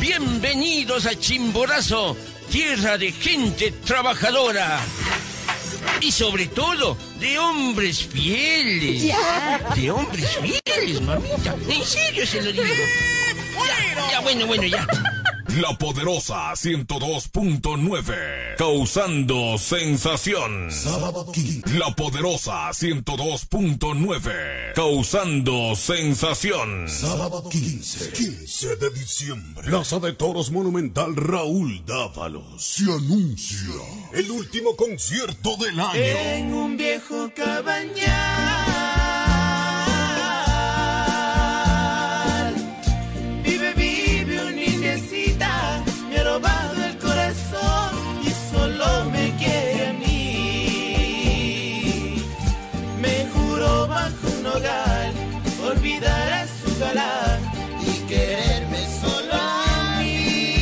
Bienvenidos a Chimborazo, tierra de gente trabajadora. Y sobre todo, de hombres fieles. De hombres fieles, mamita. En serio se lo digo. Bueno, ya. La Poderosa 102.9, causando sensación. Sábado 15. La Poderosa 102.9, causando sensación. Sábado 15 de diciembre. Plaza de Toros Monumental Raúl Dávalos. Se anuncia el último concierto del año. En un viejo cabañal vive una niñecita, me ha robado el corazón y solo me quiere a mí. Me juró bajo un nogal olvidar a su galán y quererme solo a mí.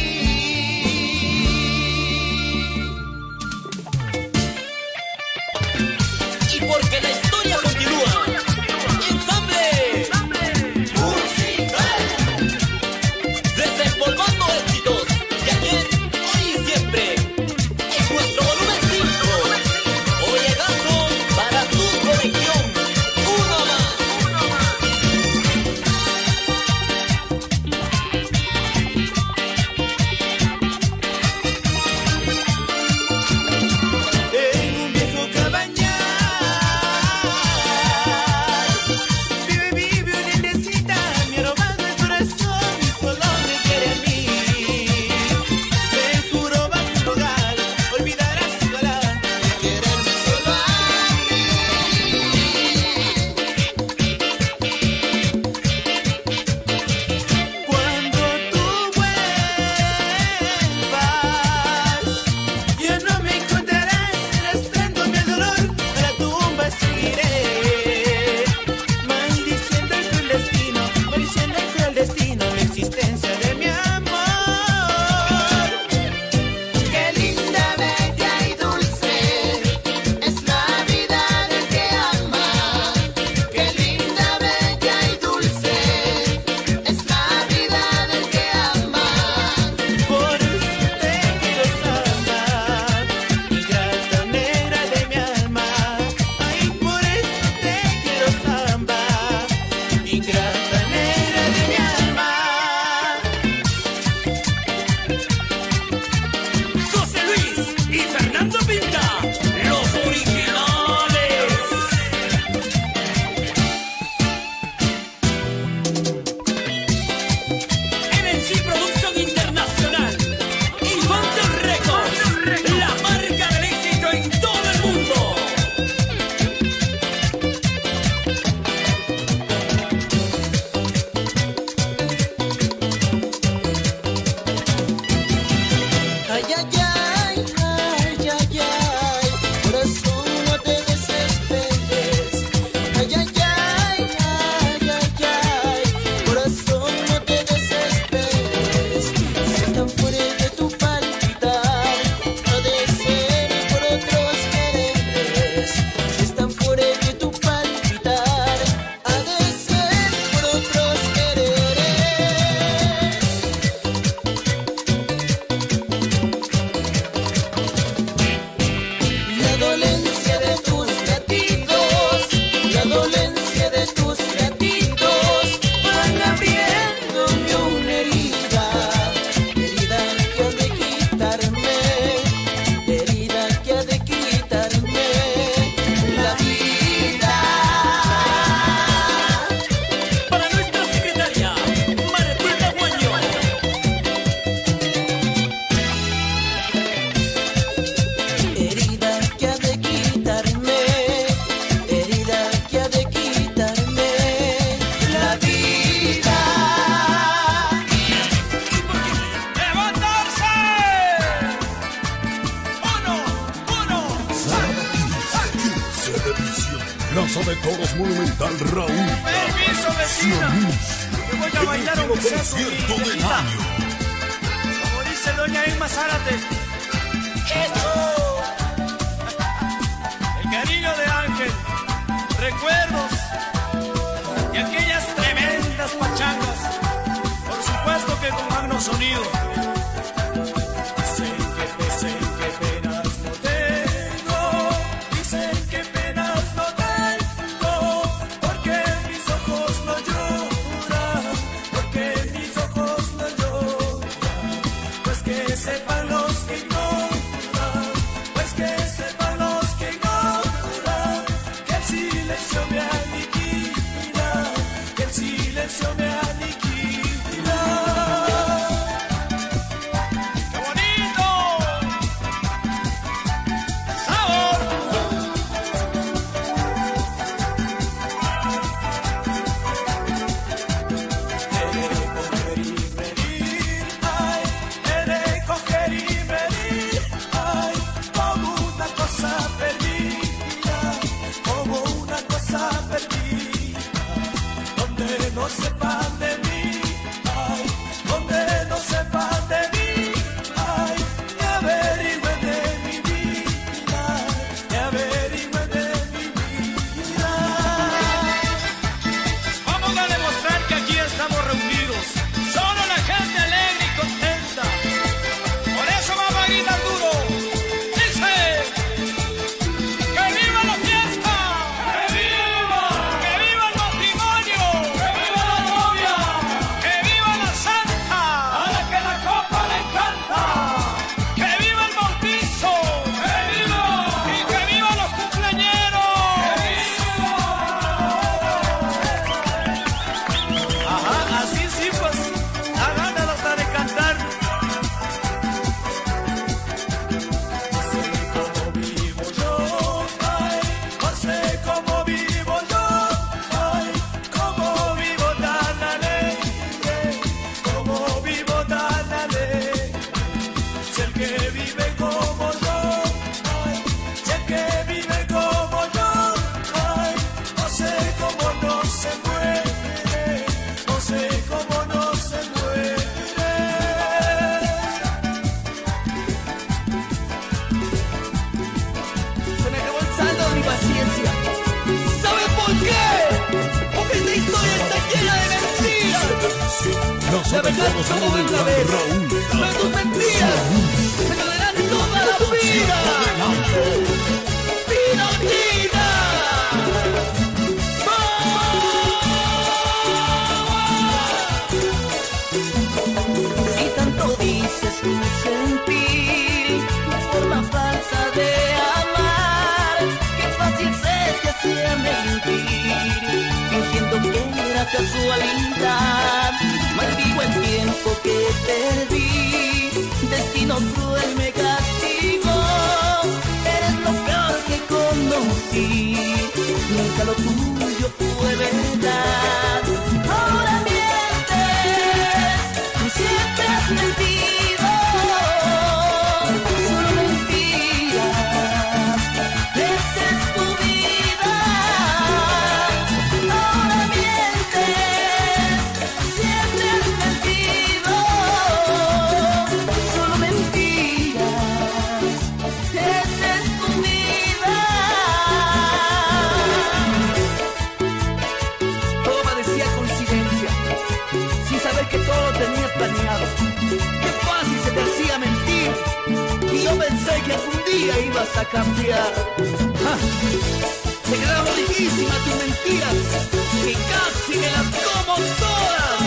Y porque la historia continúa, ¡ensamble! ¡Musical! Desempolvando éxitos de ayer, hoy y siempre. En nuestro volumen 5, Oyegazo para tu colección. Uno más. En un viejo cabañal vive una niñecita, me ha robado el corazón y solo me quiere a mí. Me juró bajo un nogal olvidar a su galán y quererme solo a mí. Cuando tú vuelvas, ya no me encontrarás arrastrándome el dolor, a la tumba seguiré, maldiciendo el cruel destino, la existencia de mi amor. Qué linda, bella y dulce es la vida del que ama. Qué linda, bella y dulce es la vida del que ama. Por eso te quiero salvar, ingrata negra de mi alma. Ay, por eso te quiero salvar, ingrata negra de mi alma. José Luis y Fernando Pinta, los originales. MNC Producción Internacional, Infantil Records, la marca del éxito en todo el mundo. Ay, ay, ay, ay, ay, ay, corazón, no te desesperes. Ay, ay, ay, ay, ay, ay, corazón, no te desesperes. Si están fuera de tu palpitar, no desees por otros quereres. Si están fuera de tu palpitar, ha de ser por otros quereres. La dolencia de tus latidos, la dolencia de tus latidos van abriéndome una herida, herida que ha de quitarme, herida que ha de quitarme la vida. Para nuestra secretaria, Martita Guaño. Herida que ha de quitarme, herida que ha de quitarme la vida. ¡Levantarse! ¡Uno! Sábado 15 de diciembre. Plaza de Toros Monumental Raúl Permiso, Dávalos. Se vecina. anuncia Que voy a el bailar último aunque sea con mi concierto del viejita. año. Como dice doña Emma Zárate. ¡Eso! El cariño de Ángel. Recuerdos. Y aquellas tremendas pachangas. Por supuesto que con magno sonido. La verdad solo una vez. Pero tus mentiras me dolerán toda la vida. ¡Pinochita! Si tanto dices tu sentir, tu forma falsa de amar, qué fácil se te hacía mentir, fingiendo que era casualidad. Maldigo el tiempo que perdí, destino cruel me castigó. Eres lo peor que conocí, nunca lo tuyo fue verdad. Ahora mientes, tú siempre has mentido, solo mentiras, esa es tu vida. Ahora mientes, siempre has mentido, solo mentiras, esa es tu vida. Todo parecía coincidencia, sin saber que todo lo tenías planeado. Qué fácil se te hacía mentir, y yo pensé que algún día ibas a cambiar. ¡Ja! Se quedaron riquísimas tus mentiras, que casi me las como todas.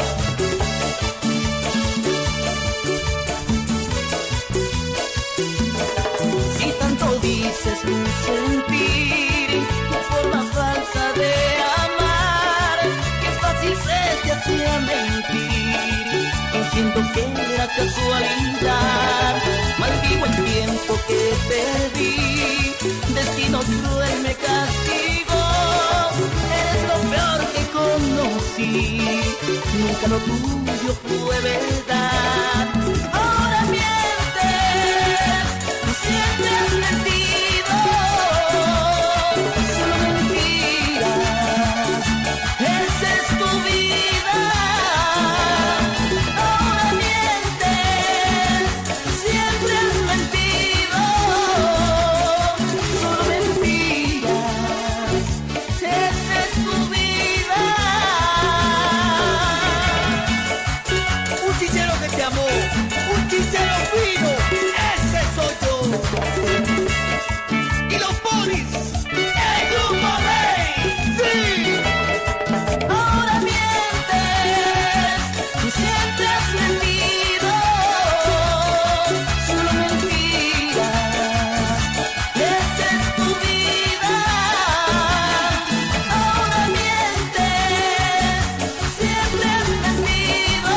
Si tanto dices tu sentir, tu forma falsa de amar, qué fácil se te hacía mentir, fingiendo que era casualidad. Maldigo el tiempo que perdí, destino cruel me castigó. Eres lo peor que conocí, nunca lo tuyo fue verdad. Ahora mientes, tú siempre has mentido, solo mentiras, esa es tu vida. Ahora mientes, siempre has mentido, solo mentiras, esa es tu vida. Un chicero que te amó, un chicero fino, ese soy yo. Y los polis, el grupo Rey, sí. Ahora mientes, tú siempre has mentido, solo mentiras, esa es tu vida. Ahora mientes, siempre has mentido,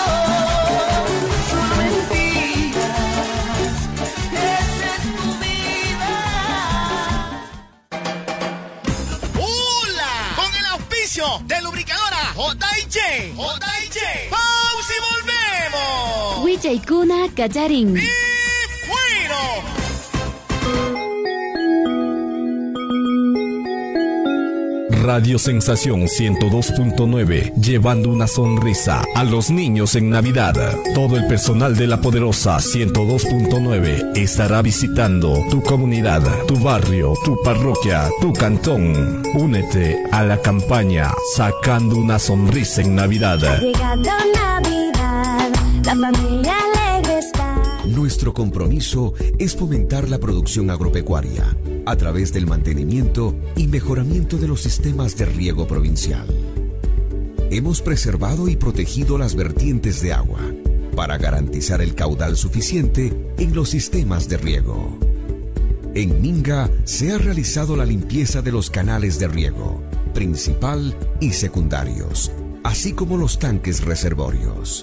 solo mentiras, esa es tu vida. ¡Hola! Con el auspicio de lubricadora J&J. ¡Pausa y volvemos! Wichaikuna Kacharin. ¡Y bueno! Radio Sensación 102.9, llevando una sonrisa a los niños en Navidad. Todo el personal de La Poderosa 102.9 estará visitando tu comunidad, tu barrio, tu parroquia, tu cantón. Únete a la campaña Sacando una Sonrisa en Navidad. Llegando Navidad, la familia alegre está. Nuestro compromiso es fomentar la producción agropecuaria a través del mantenimiento y mejoramiento de los sistemas de riego provincial. Hemos preservado y protegido las vertientes de agua para garantizar el caudal suficiente en los sistemas de riego. En Minga se ha realizado la limpieza de los canales de riego, principal y secundarios, así como los tanques reservorios.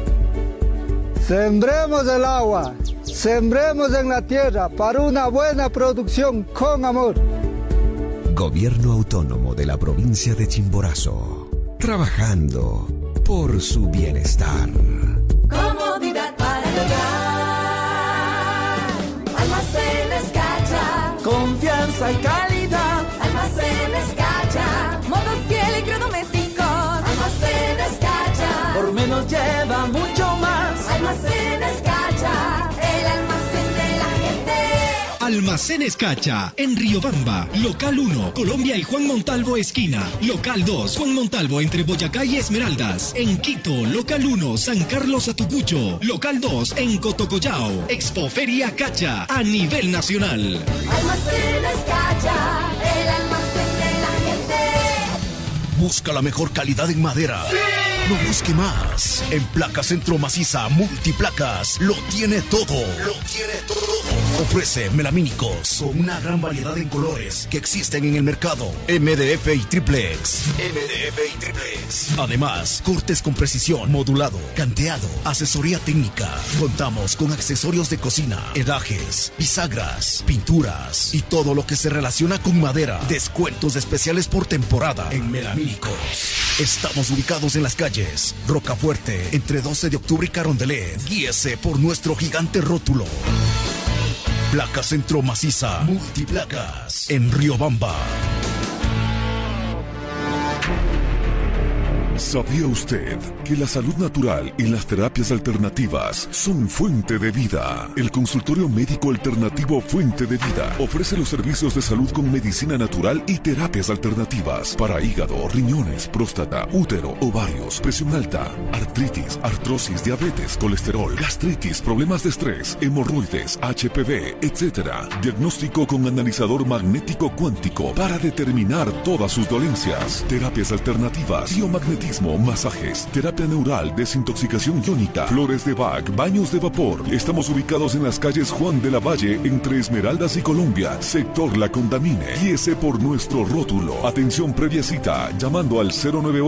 Sembremos el agua, sembremos en la tierra para una buena producción con amor. Gobierno Autónomo de la provincia de Chimborazo, trabajando por su bienestar. Comodidad para el hogar. Almacenes Cacha. Confianza y calidad. Almacenes Cacha. Modos y electrodomésticos. Almacenes Cacha. Por menos lleva mucho más. Almacenes Cacha. El almacén de la gente. Almacenes Cacha, en Riobamba, Local 1, Colombia y Juan Montalvo esquina. Local 2, Juan Montalvo entre Boyacá y Esmeraldas. En Quito, Local 1, San Carlos Atucucho. Local 2, en Cotocollao. Expoferia Cacha, a nivel nacional. Almacenes Cacha, el almacén de la gente. Busca la mejor calidad en madera. ¡Sí! No busque más. En Placa Centro Maciza Multiplacas lo tiene todo. Lo tiene todo. Ofrece melamínicos con una gran variedad en colores que existen en el mercado. MDF y triplex. MDF y triplex. Además, cortes con precisión, modulado, canteado, asesoría técnica. Contamos con accesorios de cocina, herrajes, bisagras, pinturas y todo lo que se relaciona con madera. Descuentos especiales por temporada en melamínicos. Estamos ubicados en las calles Rocafuerte, entre 12 de octubre y Carondelet. Guíese por nuestro gigante rótulo. Placa Centro Maciza Multiplacas en Riobamba. ¿Sabía usted que la salud natural y las terapias alternativas son fuente de vida? El consultorio médico alternativo Fuente de Vida ofrece los servicios de salud con medicina natural y terapias alternativas para hígado, riñones, próstata, útero, ovarios, presión alta, artritis, artrosis, diabetes, colesterol, gastritis, problemas de estrés, hemorroides, HPV, etc. Diagnóstico con analizador magnético cuántico para determinar todas sus dolencias. Terapias alternativas, biomagnetismo, masajes, terapia neural, desintoxicación iónica, flores de Bach, baños de vapor. Estamos ubicados en las calles Juan de la Valle, entre Esmeraldas y Colombia, sector La Condamine. Guíese por nuestro rótulo. Atención previa cita, llamando al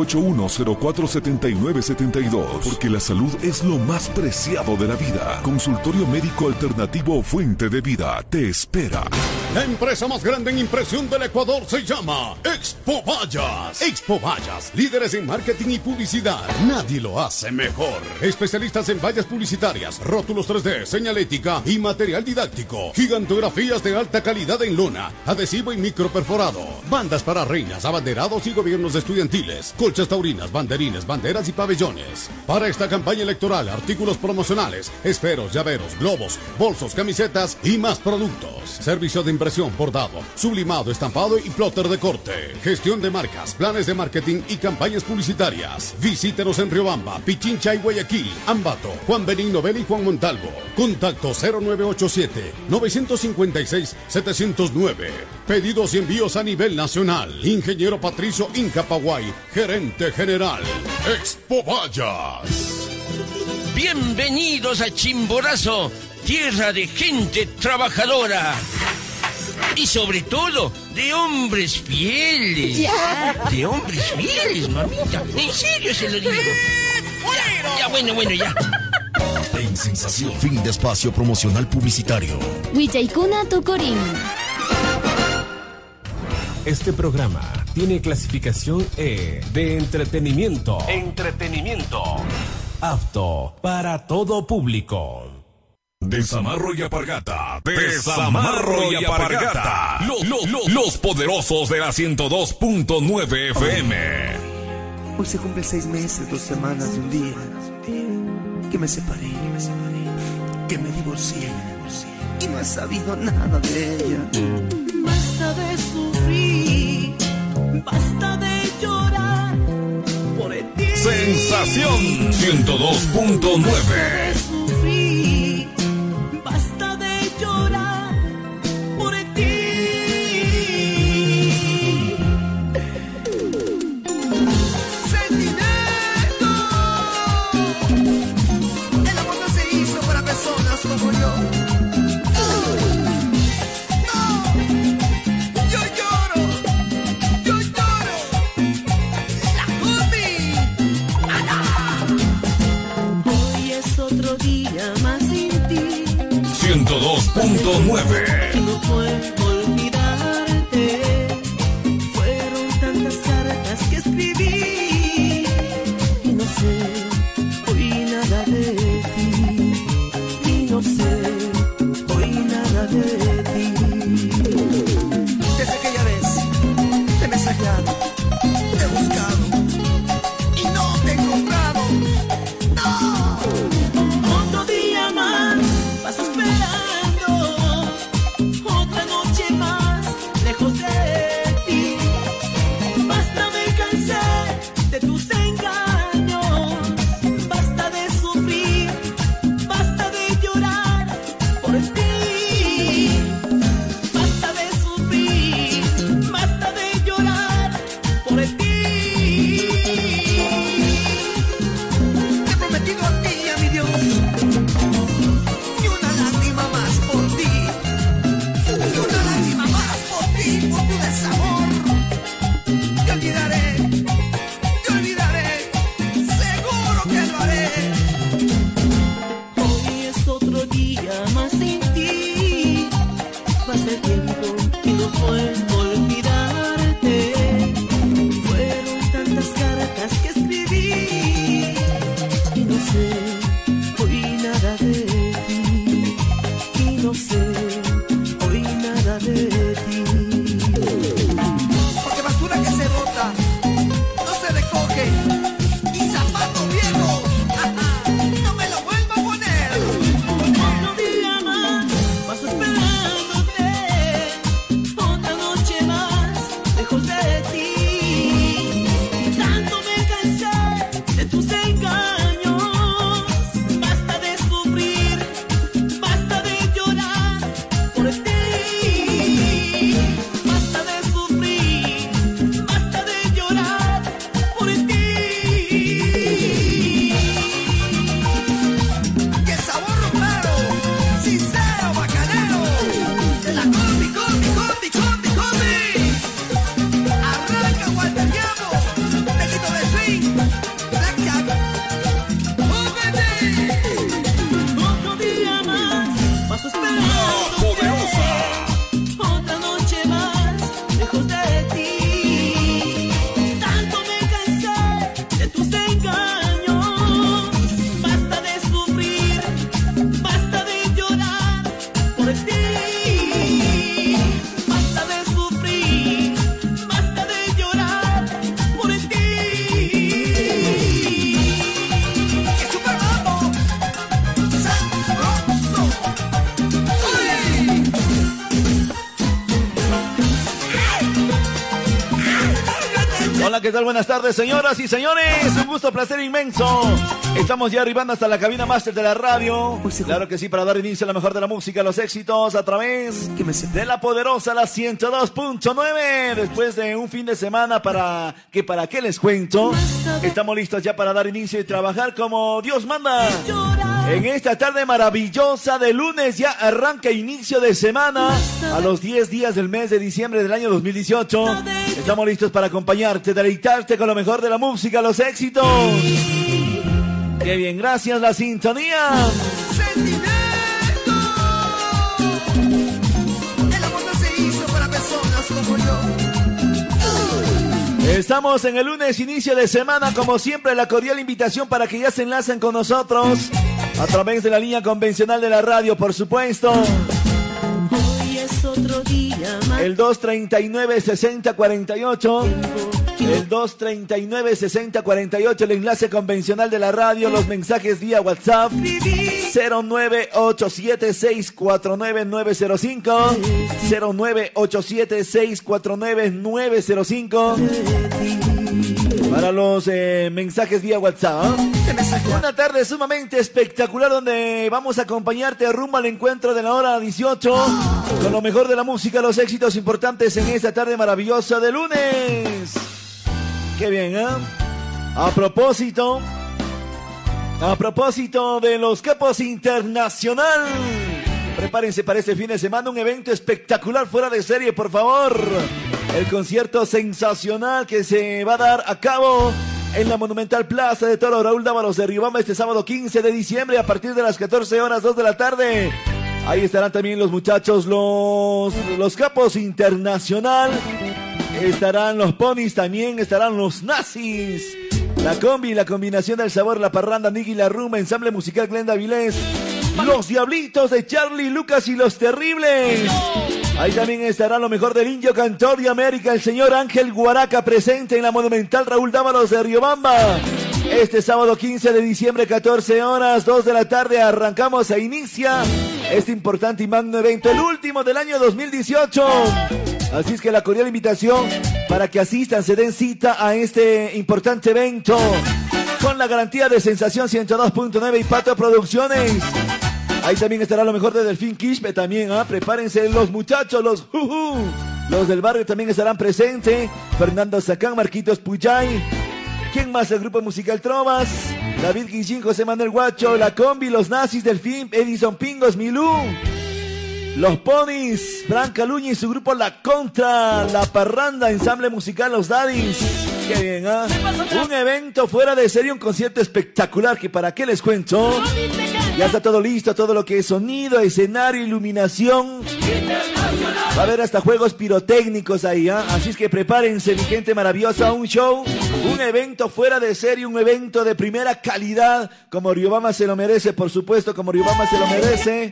0981-047972, porque la salud es lo más preciado de la vida. Consultorio médico alternativo Fuente de Vida te espera. La empresa más grande en impresión del Ecuador se llama Expo Vallas. Expo Vallas, líderes en marketing y publicidad. Nadie lo hace mejor. Especialistas en vallas publicitarias, rótulos 3D, señalética y material didáctico. Gigantografías de alta calidad en lona, adhesivo y microperforado. Bandas para reinas, abanderados y gobiernos estudiantiles. Colchas taurinas, banderines, banderas y pabellones. Para esta campaña electoral, artículos promocionales, esferos, llaveros, globos, bolsos, camisetas y más productos. Servicio de impresión, bordado, sublimado, estampado y plotter de corte. Gestión de marcas, planes de marketing y campañas publicitarias. Visítenos en Riobamba, Pichincha y Guayaquil, Ambato, Juan Benigno Vela y Juan Montalvo. Contacto 0987-956-709. Pedidos y envíos a nivel nacional. Ingeniero Patricio Incapaguay, gerente general. Expo Vallas. Bienvenidos a Chimborazo, tierra de gente trabajadora. Y sobre todo, de hombres fieles. De hombres fieles, mamita. En serio se lo digo. Bueno, ya. En Sensación, fin de espacio promocional publicitario. Huichaikuna Tucurín. Este programa tiene clasificación E de entretenimiento. Apto para todo público. Desamarro y Apargata. Desamarro y Apargata. Los poderosos de la 102.9 FM. Hoy se cumple 6 meses, 2 semanas de un día que me separé, que me divorcié y no he sabido nada de ella. Basta de sufrir, basta de llorar por ti. Sensación 102.9. Basta de llorar por ti. Sentimiento. El amor no se hizo para personas como yo. Hoy es otro día más sin ti. 102.9. No puedo olvidarte. Fueron tantas cartas que escribí y no sé hoy nada de ti. Y no sé hoy nada de ti. Desde aquella vez te he mensajeado, te he buscado y no te he encontrado. No. Otro día más vas esperando Hola, ¿qué tal? Buenas tardes, señoras y señores. Un gusto, placer inmenso. Estamos ya arribando hasta la cabina máster de la radio. Claro que sí, para dar inicio a la mejor de la música, los éxitos a través de la poderosa, la 102.9. Después de un fin de semana para qué les cuento. Estamos listos ya para dar inicio y trabajar como Dios manda. En esta tarde maravillosa de lunes ya arranca inicio de semana a los 10 días del mes de diciembre del año 2018. Estamos listos para acompañarte, deleitarte con lo mejor de la música, los éxitos. Qué bien, gracias, la sintonía. Estamos en el lunes, inicio de semana, como siempre, la cordial invitación para que ya se enlacen con nosotros a través de la línea convencional de la radio, por supuesto. Hoy es otro día más. El 239-6048. El 239-6048, el enlace convencional de la radio, los mensajes vía WhatsApp 0987649905, 0987649905 para los mensajes vía WhatsApp. Una tarde sumamente espectacular donde vamos a acompañarte rumbo al encuentro de la hora 18 con lo mejor de la música, los éxitos importantes en esta tarde maravillosa de lunes. Qué bien, ¿eh? A propósito de los Capos Internacional, prepárense para este fin de semana, un evento espectacular fuera de serie, por favor. El concierto sensacional que se va a dar a cabo en la Monumental Plaza de Toro Raúl Dávalos de Riobamba este sábado 15 de diciembre a partir de las 14 horas 2 de la tarde. Ahí estarán también los muchachos, los Capos Internacional. Estarán los Ponis, también estarán los Nazis. La combi, la combinación del sabor, la parranda, Niggy, la rumba, ensamble musical Glenda Vilés. Los Diablitos de Charlie, Lucas y los Terribles. Ahí también estará lo mejor del Indio Cantor de América, el señor Ángel Guaraca, presente en la Monumental Raúl Dávalos de Riobamba. Este sábado 15 de diciembre, 14 horas, 2 de la tarde, arrancamos e inicia este importante y magno evento, el último del año 2018. Así es que la cordial invitación para que asistan, se den cita a este importante evento con la garantía de Sensación 102.9 y Pato Producciones. Ahí también estará lo mejor de Delfín Quispe también, ¿ah? Prepárense los muchachos, los del barrio también estarán presentes. Fernando Sacán, Marquitos Puyay. ¿Quién más? El grupo musical Trovas, David Guillín, José Manuel Guacho, La Combi, los Nazis, Delfín, Edison Pingos, Milú. Los Ponis, Branca Luña y su grupo La Contra, La Parranda, ensamble musical Los Daddies. Qué bien, ¿ah? Un evento fuera de serie, un concierto espectacular que para qué les cuento. Ya está todo listo, todo lo que es sonido, escenario, iluminación. Va a haber hasta juegos pirotécnicos ahí, ¿ah? Así es que prepárense, mi gente maravillosa, un show, un evento fuera de serie, un evento de primera calidad, como Riobamba se lo merece, por supuesto, como Riobamba se lo merece.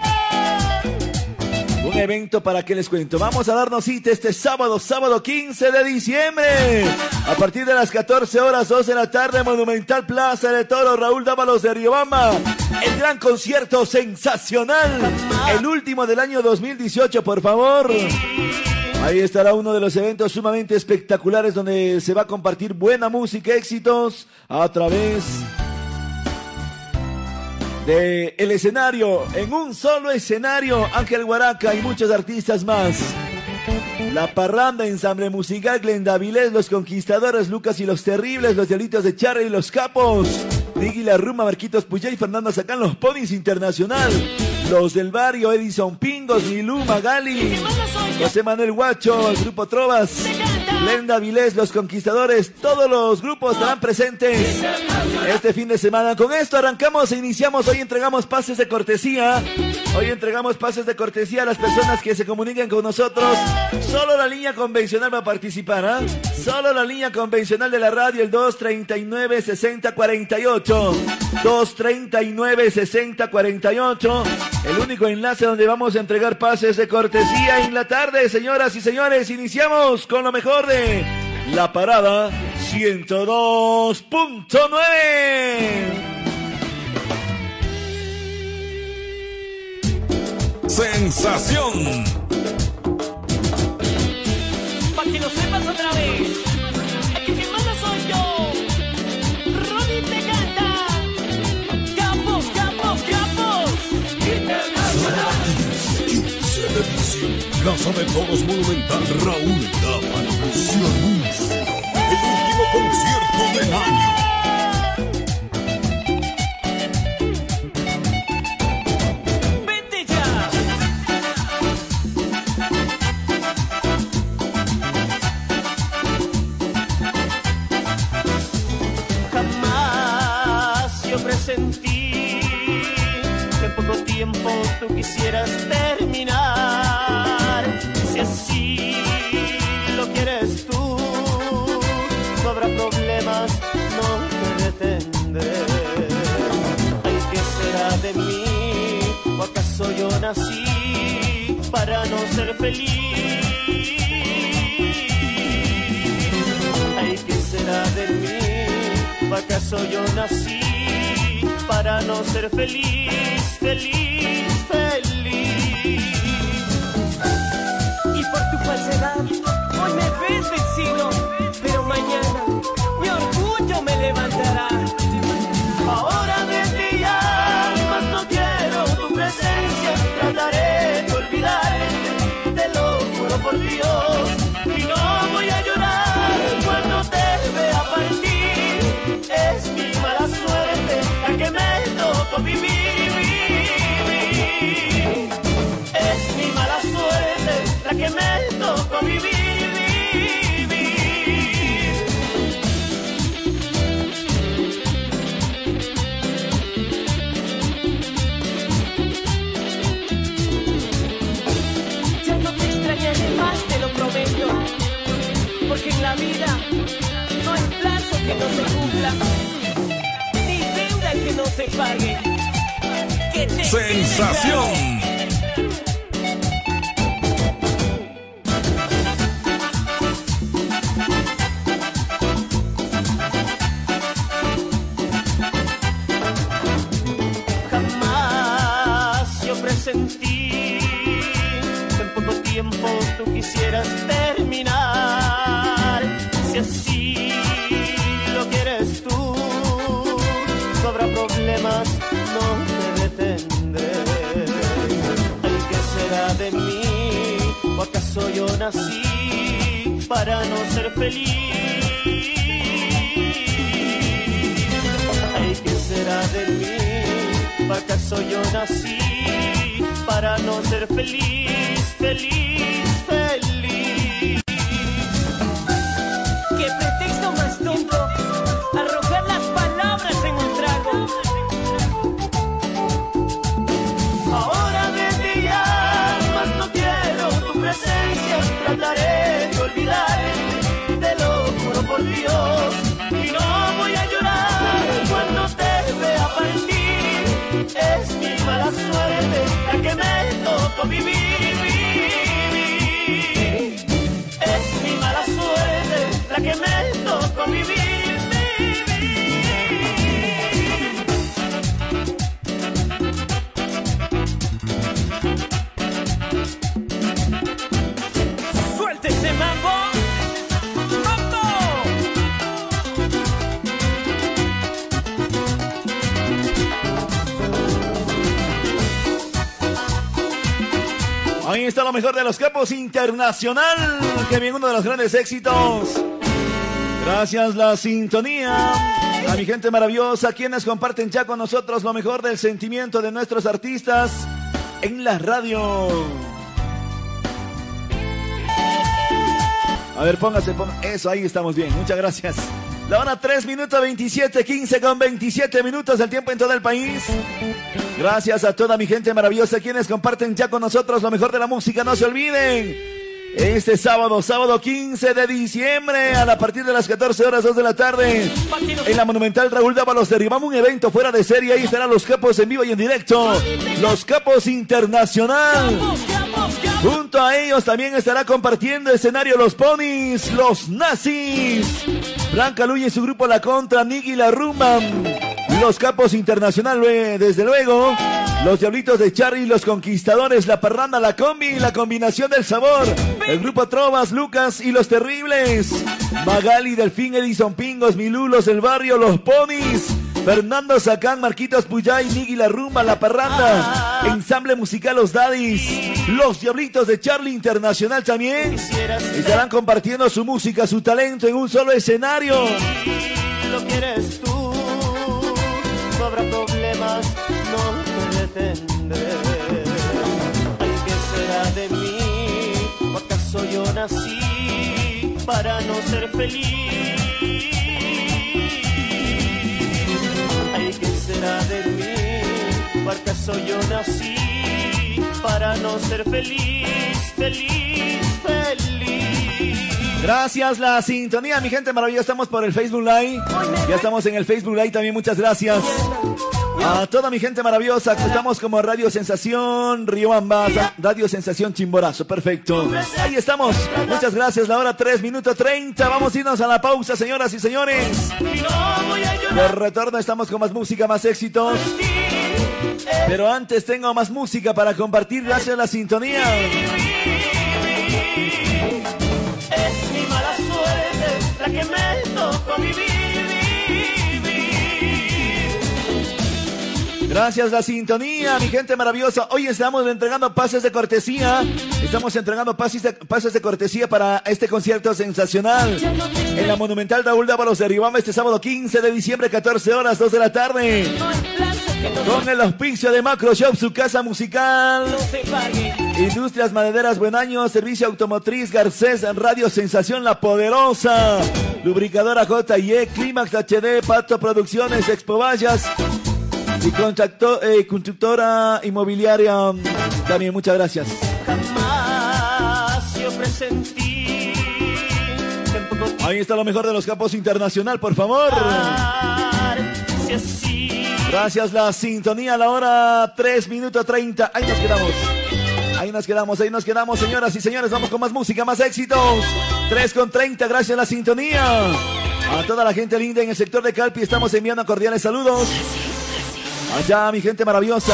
Un evento para que les cuento. Vamos a darnos cita este sábado 15 de diciembre. A partir de las 14 horas, 2 de la tarde, Monumental Plaza de Toro, Raúl Dávalos de Riobamba. El gran concierto sensacional. El último del año 2018, por favor. Ahí estará uno de los eventos sumamente espectaculares donde se va a compartir buena música, éxitos a través de el escenario, en un solo escenario, Ángel Guaraca y muchos artistas más. La Parranda, ensamble musical Glenda Vilés, Los Conquistadores, Lucas y los Terribles, Los Diablitos de Charlie y los Capos, Diggy La Rumba, Marquitos Puyay, Fernando Sacán, los Ponis Internacional, los del barrio, Edison Pingos, Milú, Magali, José Manuel Guacho, el grupo Trovas, Glenda Vilés, Los Conquistadores, todos los grupos estarán presentes este fin de semana. Con esto arrancamos e iniciamos. Hoy entregamos pases de cortesía. Hoy entregamos pases de cortesía a las personas que se comuniquen con nosotros. Solo la línea convencional va a participar, ¿ah? Solo la línea convencional de la radio, el 239-6048. 239-6048. El único enlace donde vamos a entregar pases de cortesía en la tarde, señoras y señores. Iniciamos con lo mejor de La Parada 102.9. Sensación. Para que lo sepas otra vez. Es que mandas Casa de Toros Monumental Raúl Dávalos se anuncia el último concierto del año. ¡Vete ya! Jamás yo presentí que en poco tiempo tú quisieras terminar. Si así lo quieres tú, no habrá problemas, no te detendré. Ay, ¿qué será de mí? ¿O acaso yo nací para no ser feliz? Ay, ¿qué será de mí? ¿O acaso yo nací para no ser feliz, feliz, feliz? Y por tu falsedad, hoy me ves vencido, pero mañana mi orgullo me levantará. Ahora de ti ya más no quiero tu presencia, trataré de olvidarte, te lo juro por Dios, y no voy a llorar cuando te vea partir. Es mi mala suerte la que me tocó vivir. Es mi mala suerte la que me tocó vivir. Ya no te extrañaré más, te lo prometo, porque en la vida no hay plazo que no se cumpla, ni deuda que no se pague. Que te Sensación. Jamás yo presentí que en poco tiempo tú quisieras terminar. Si así lo quieres tú, no habrá problemas, no te detendré. Ay, ¿qué será de mí? ¿O acaso yo nací para no ser feliz? Ay, ¿qué será de mí? ¿Acaso yo nací para no ser feliz, feliz, feliz? ¿Qué pretexto más tonto? Arrojar las palabras en un trago. Ahora de ti ya más no quiero tu presencia, trataré de olvidarte, te lo juro por Dios, y no voy a llorar cuando te vea partir. Es mi mala suerte la que me tocó vivir. Es mi mala suerte la que me tocó vivir. Suelte ese mambo. Ahí está lo mejor de los capos internacional, que bien, uno de los grandes éxitos. Gracias la sintonía, a mi gente maravillosa, quienes comparten ya con nosotros lo mejor del sentimiento de nuestros artistas en la radio. A ver, póngase, eso, ahí estamos bien, muchas gracias. La hora 3 minutos 27, 15 con 27 minutos del tiempo en todo el país. Gracias a toda mi gente maravillosa, quienes comparten ya con nosotros lo mejor de la música. No se olviden, este sábado 15 de diciembre, a partir de las 14 horas 2 de la tarde, en la Monumental Raúl Dávalos, derivamos un evento fuera de serie. Ahí estarán los capos en vivo y en directo, los capos internacional. Junto a ellos también estará compartiendo escenario los Ponis, los Nazis, Blanca Luya y su grupo La Contra, Niggy La Rumba, los capos internacional, desde luego, los Diablitos de Charly, los Conquistadores, la Parranda, la Combi, la Combinación del Sabor, el grupo Trovas, Lucas y los Terribles, Magali, Delfín, Edison, Pingos, Milulos, el Barrio, los Ponis, Fernando Sacán, Marquitos Puyay, Nigui La Rumba, La Parranda, Ensamble Musical Los Daddies, Los Diablitos de Charlie Internacional también estarán compartiendo su música, su talento en un solo escenario. Lo quieres tú, no habrá problemas, no te detendré. Ay, ¿qué será de mí? ¿O acaso yo nací para no ser feliz? Ay, ¿qué será de mí? ¿O acaso yo nací para no ser feliz, feliz, feliz? Gracias, la sintonía, mi gente maravillosa. Estamos por el Facebook Live. Ya estamos en el Facebook Live también. Muchas gracias a toda mi gente maravillosa. Estamos como Radio Sensación Riobamba, Radio Sensación Chimborazo. Perfecto. Ahí estamos. Muchas gracias. La hora 3:30. Vamos a irnos a la pausa, señoras y señores. De retorno estamos con más música, más éxitos. Pero antes tengo más música para compartir. Gracias a la sintonía. Es mi mala suerte la que me tocó vivir. Gracias la sintonía, mi gente maravillosa. Hoy estamos entregando pases de cortesía. Estamos entregando pases de cortesía para este concierto sensacional en la Monumental Raúl Dávalos de Riobamba este sábado 15 de diciembre, 14 horas, 2 de la tarde. Con el auspicio de Macro Shop, su casa musical. Industrias Madereras Buen Año, Servicio Automotriz Garcés, Radio Sensación La Poderosa, Lubricadora J&E, Clímax HD, Pato Producciones, Expo Vallas y Constructora Inmobiliaria. También muchas gracias. Jamás yo presentí. Ahí está lo mejor de los capos internacional, por favor. Si así. Gracias la sintonía a la hora 3:30. Ahí nos quedamos. Ahí nos quedamos, señoras y señores. Vamos con más música, más éxitos. 3:30, gracias a la sintonía. A toda la gente linda en el sector de Calpi estamos enviando cordiales saludos. Allá, mi gente maravillosa.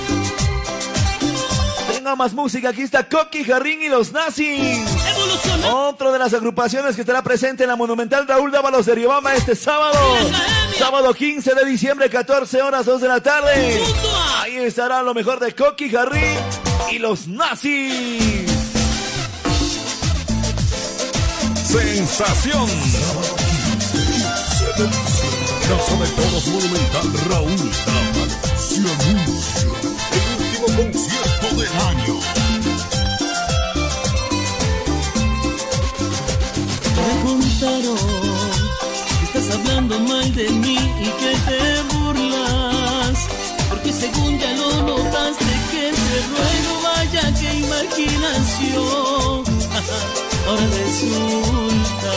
Tengo más música. Aquí está Coqui, Jarrín y los Nazis. Otro de las agrupaciones que estará presente en la Monumental Raúl Dávalos de Riobamba este sábado. Sábado 15 de diciembre, 14 horas, 2 de la tarde. Ahí estará lo mejor de Coqui, Jarrín y los Nazis. Sensación. Casa de Toros Monumental Raúl Dávalos se anuncia el último concierto del año. Me contaron que estás hablando mal de mí y que te burlas, porque según ya lo notaste que te ruego, vaya que imaginación. Ahora resulta.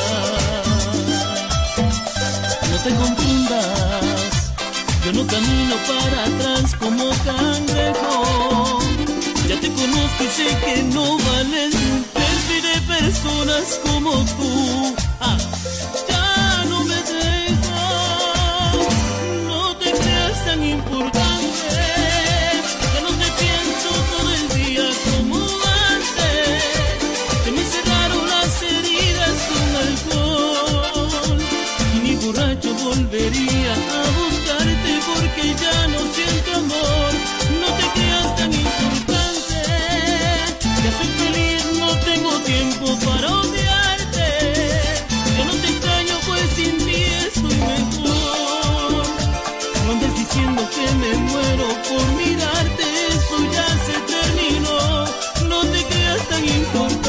No te confundas, yo no camino para atrás como cangrejo. Ya te conozco y sé que no vales un tercio de personas como tú. Ya no me dejas, no te creas tan importante. Ya no te pienso todo el día como antes. Se me cerraron las heridas con alcohol. Borracho volvería a buscarte porque ya no siento amor. No te creas tan importante. Ya soy feliz, no tengo tiempo para odiarte. Yo no te extraño pues sin ti estoy mejor. No andes diciendo que me muero por mirarte. Eso ya se terminó. No te creas tan importante.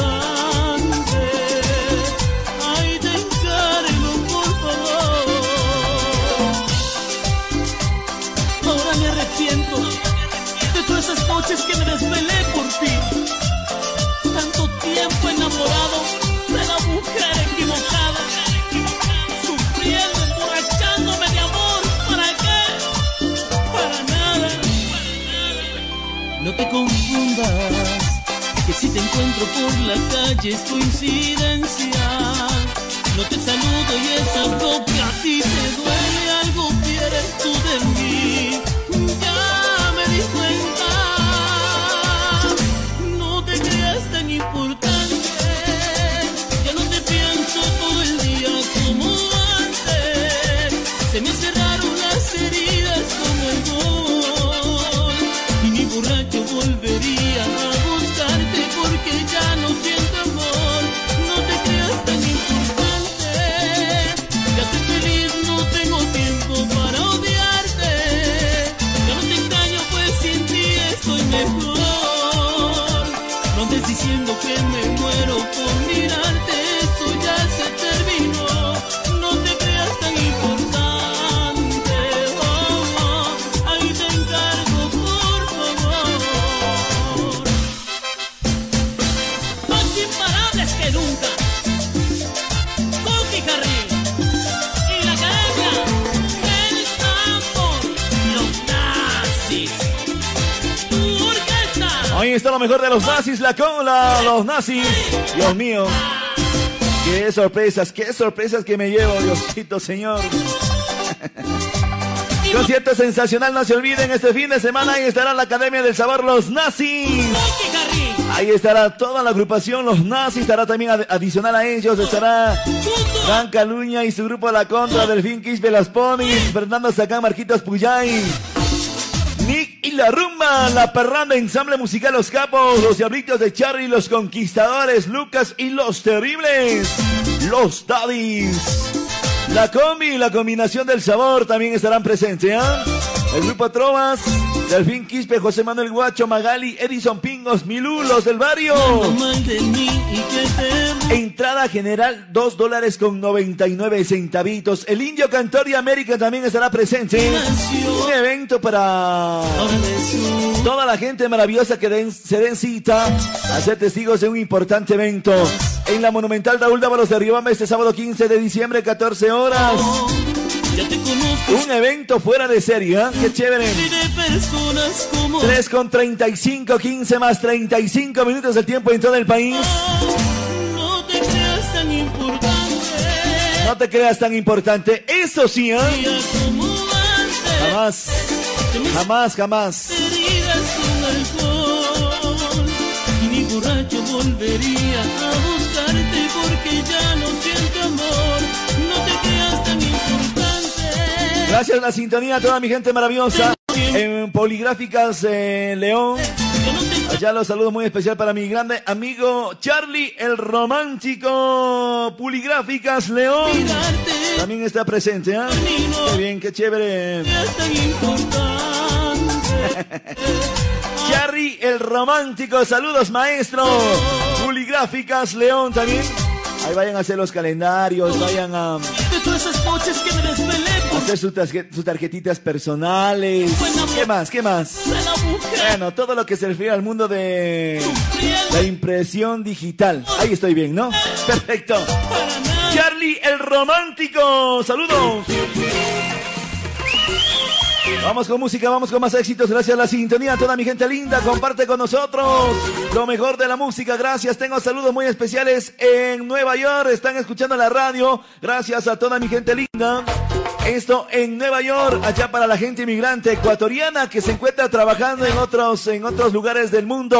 De todas esas noches que me desvelé por ti, tanto tiempo enamorado de la mujer equivocada, sufriendo, emborrachándome de amor. ¿Para qué? Para nada. No te confundas, que si te encuentro por la calle es coincidencia. No te saludo y eso es lo que a ti te duele. Algo quieres tú de mí. Ya me di cuenta. No te creas tan importante. Ya no te pienso todo el día como antes. Se me cerraron las heridas. nazis. Tu orquesta. Ahí está lo mejor de los nazis, la cola, los nazis. Dios mío. Qué sorpresas que me llevo, Diosito Señor. Concierto sensacional, no se olviden, este fin de semana ahí estará la Academia del Sabor, los nazis. Ahí estará toda la agrupación, los nazis, estará también adicional a ellos, estará Dan Caluña y su grupo La Contra, Delfín Quispe, Las Ponis, Fernando Sacán, Marquitos Puyay, Nick y La Rumba, La Parranda, Ensamble Musical Los Capos, Los Diablitos de Charlie, Los Conquistadores, Lucas y Los Terribles, Los Daddies. La combi, la combinación del sabor también estarán presentes, ¿eh? El grupo Trovas, Delfín Quispe, José Manuel Guacho, Magali, Edison Pingos, Milú, los del barrio. Entrada general $2.99. El Indio Cantor de América también estará presente. Un evento para toda la gente maravillosa que se den cita a ser testigos de un importante evento en la Monumental Raúl Dávalos de Riobamba este sábado 15 de diciembre, 14 horas. Un evento fuera de serie, ¿eh? ¡Qué chévere! 3:35, 15 más 35 minutos del tiempo en todo el país. No te creas tan importante. No te creas tan importante. Eso sí, ¿eh? Jamás. Jamás, jamás. Heridas con alcohol. Y ni borracho volvería a buscarte porque ya no siento amor. No te creas tan importante. Gracias a la sintonía a toda mi gente maravillosa en Poligráficas León. Allá los saludos muy especial para mi grande amigo Charlie el Romántico. Poligráficas León también está presente, ¿eh? Qué bien, qué chévere. Charlie el Romántico, saludos maestro. Poligráficas León también. Ahí vayan a hacer los calendarios, vayan a hacer sus tarjetitas personales. ¿Qué más? ¿Qué más? Bueno, todo lo que se refiere al mundo de la impresión digital. Ahí estoy bien, ¿no? Perfecto. Charlie el Romántico, saludos. Vamos con música, vamos con más éxitos. Gracias a la sintonía, toda mi gente linda. Comparte con nosotros lo mejor de la música. Gracias, tengo saludos muy especiales en Nueva York. Están escuchando la radio. Gracias a toda mi gente linda. Esto en Nueva York, allá para la gente inmigrante ecuatoriana que se encuentra trabajando en otros lugares del mundo.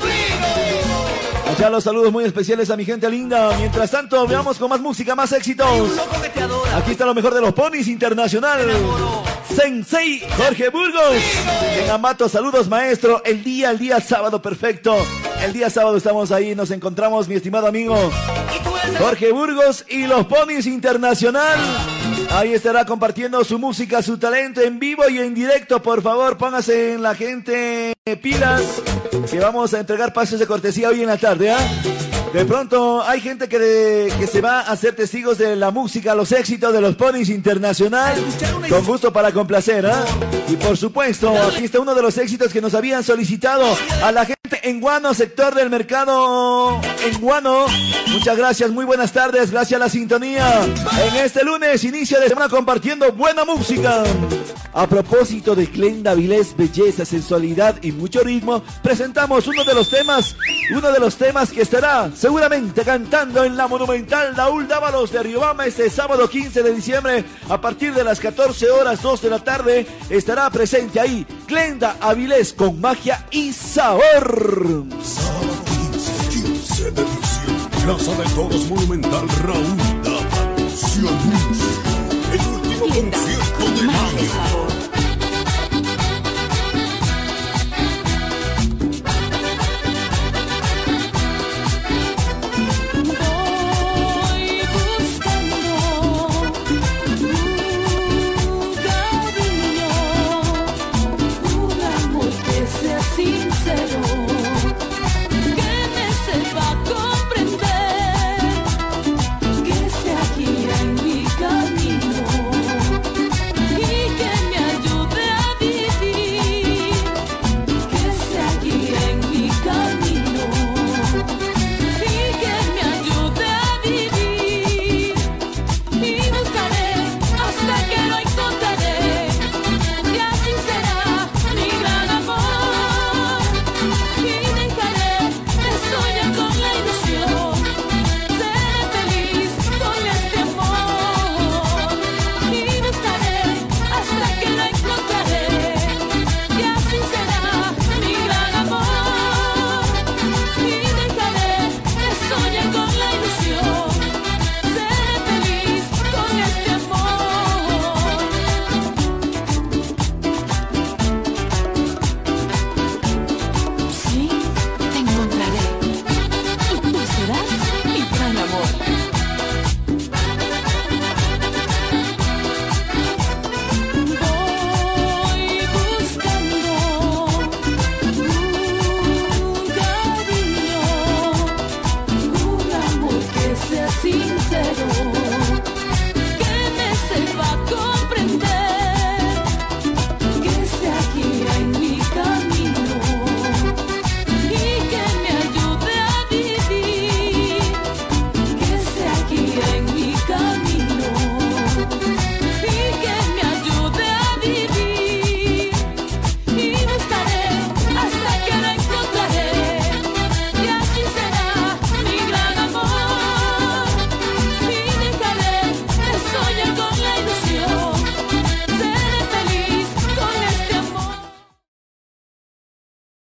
Allá los saludos muy especiales a mi gente linda. Mientras tanto, veamos con más música, más éxitos. Aquí está lo mejor de los Ponis Internacional. Sensei Jorge Burgos. En Ambato, saludos maestro. El día sábado, perfecto. El día sábado estamos ahí, nos encontramos, mi estimado amigo Jorge Burgos y los Ponis Internacional. Ahí estará compartiendo su música, su talento en vivo y en directo. Por favor, póngase en la gente pilas, que vamos a entregar pases de cortesía hoy en la tarde, ¿eh? De pronto hay gente que se va a hacer testigos de la música, los éxitos de los Ponis Internacional. Con gusto para complacer, ¿eh? Y por supuesto, aquí está uno de los éxitos que nos habían solicitado a la gente en Guano, sector del mercado en Guano. Muchas gracias, muy buenas tardes, gracias a la sintonía. En este lunes, inicio de semana compartiendo buena música. A propósito de Glenda Vilés, belleza, sensualidad y mucho ritmo, presentamos uno de los temas que estará seguramente cantando en la Monumental Raúl Dávalos de Riobamba este sábado 15 de diciembre a partir de las 14 horas 2 de la tarde. Estará presente ahí Glenda Avilés con magia y sabor. Sábado 15 de diciembre, Plaza de Toros Monumental Raúl Dávalos. Se anuncia el último concierto del año.